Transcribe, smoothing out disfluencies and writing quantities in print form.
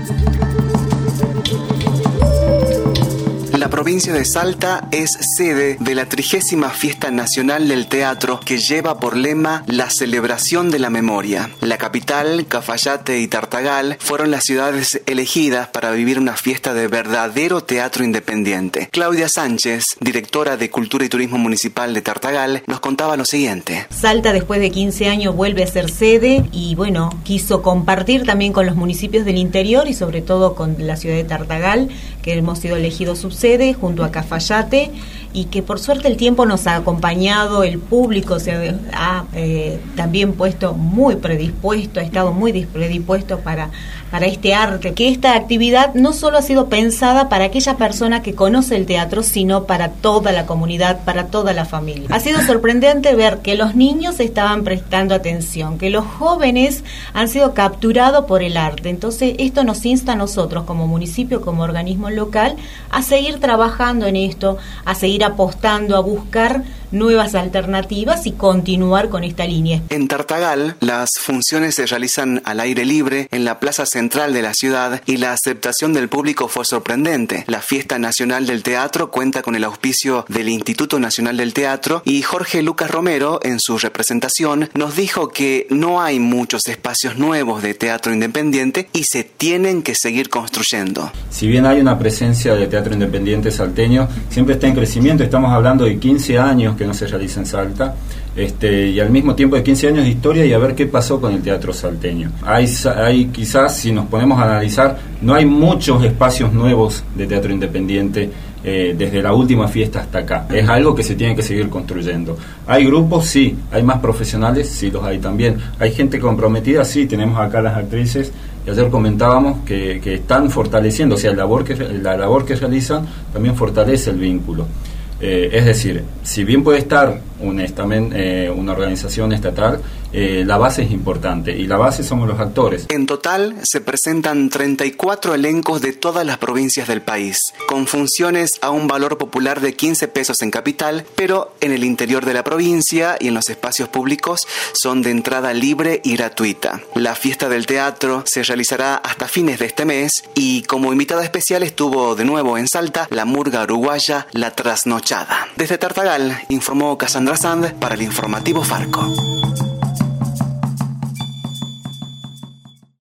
La provincia de Salta es sede de la 30ª Fiesta Nacional del Teatro, que lleva por lema la celebración de la memoria. La capital, Cafayate y Tartagal fueron las ciudades elegidas para vivir una fiesta de verdadero teatro independiente. Claudia Sánchez, directora de Cultura y Turismo Municipal de Tartagal, nos contaba lo siguiente. Salta, después de 15 años, vuelve a ser sede y quiso compartir también con los municipios del interior y sobre todo con la ciudad de Tartagal, que hemos sido elegidos subsede junto a Cafayate, y que por suerte el tiempo nos ha acompañado, el público se ha también puesto muy predispuesto, ha estado muy predispuesto para este arte, que esta actividad no solo ha sido pensada para aquella persona que conoce el teatro, sino para toda la comunidad, para toda la familia. Ha sido sorprendente ver que los niños estaban prestando atención, que los jóvenes han sido capturados por el arte. Entonces esto nos insta a nosotros como municipio, como organismo local, a seguir trabajando en esto, a seguir apostando, a buscar nuevas alternativas y continuar con esta línea. En Tartagal, las funciones se realizan al aire libre en la plaza central de la ciudad y la aceptación del público fue sorprendente. La Fiesta Nacional del Teatro cuenta con el auspicio del Instituto Nacional del Teatro y Jorge Lucas Romero, en su representación, nos dijo que no hay muchos espacios nuevos de teatro independiente y se tienen que seguir construyendo. Si bien hay una presencia de teatro independiente salteño, siempre está en crecimiento. Estamos hablando de 15 años que no se realiza en Salta, y al mismo tiempo de 15 años de historia, y a ver qué pasó con el teatro salteño. Hay quizás, si nos ponemos a analizar, no hay muchos espacios nuevos de teatro independiente desde la última fiesta hasta acá. Es algo que se tiene que seguir construyendo. ¿Hay grupos? Sí. ¿Hay más profesionales? Sí, los hay también. ¿Hay gente comprometida? Sí, tenemos acá las actrices. Y ayer comentábamos que están fortaleciendo, o sea, la labor que realizan también fortalece el vínculo. Es decir, si bien puede estar una organización estatal, la base es importante y la base somos los actores. En total se presentan 34 elencos de todas las provincias del país, con funciones a un valor popular de 15 pesos en capital, pero en el interior de la provincia y en los espacios públicos son de entrada libre y gratuita. La fiesta del teatro se realizará hasta fines de este mes y como invitada especial estuvo de nuevo en Salta la murga uruguaya La Trasnochada. Desde Tartagal informó Cassandra Sand para el informativo Farco.